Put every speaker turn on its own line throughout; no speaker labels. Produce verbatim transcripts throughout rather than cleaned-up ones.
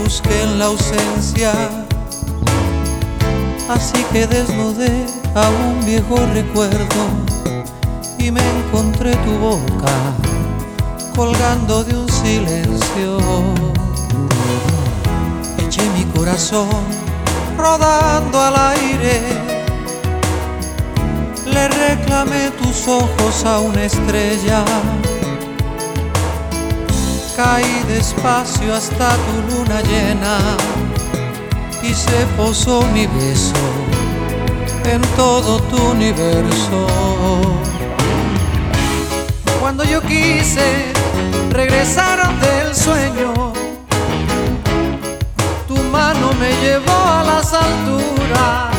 busqué en la ausencia, así que desnudé a un viejo recuerdo y me encontré tu boca colgando de un silencio. Eché mi corazón rodando al aire, le reclamé tus ojos a una estrella. Caí despacio hasta tu luna llena y se posó mi beso en todo tu universo. Cuando yo quise regresar del sueño, tu mano me llevó a las alturas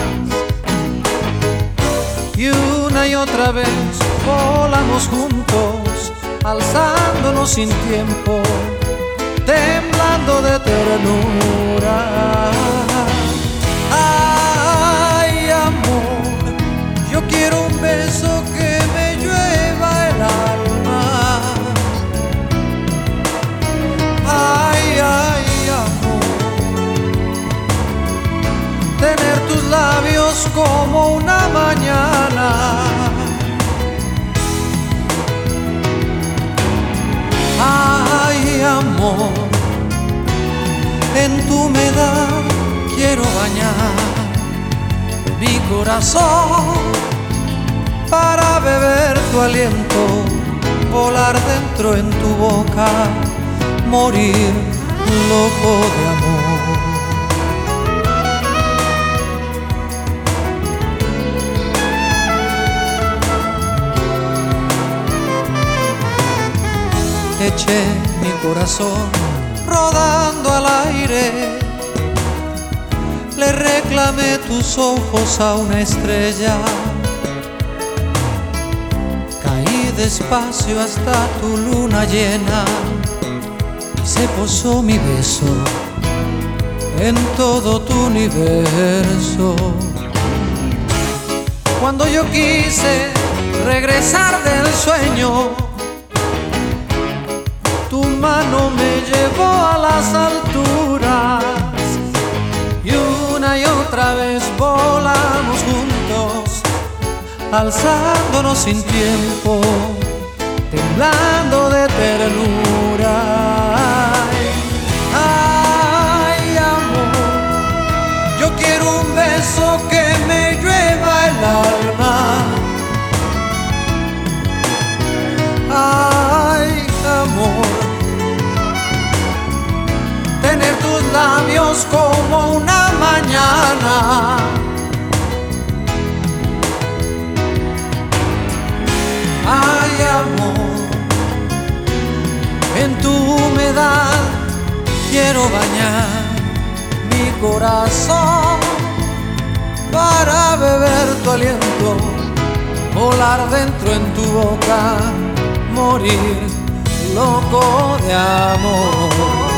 y una y otra vez volamos juntos, alzándonos sin tiempo, temblando de ternura. Ay, amor, yo quiero un beso que me llueva el alma. Ay, ay, amor, tener tus labios como una mañana. Ay, amor, en tu humedad quiero bañar mi corazón para beber tu aliento, volar dentro en tu boca, morir loco de amor. Eché mi corazón rodando al aire, le reclamé tus ojos a una estrella. Caí despacio hasta tu luna llena y se posó mi beso en todo tu universo. Cuando yo quise regresar del sueño, tu mano me llevó a las alturas y una y otra vez volamos juntos, alzándonos sin tiempo, temblando de ternura. Ay, amor, yo quiero un beso que me llueva el alma. Ay, amor, tener tus labios como una mañana. Ay, amor, en tu humedad quiero bañar mi corazón para beber tu aliento, volar dentro en tu boca, morir loco de amor.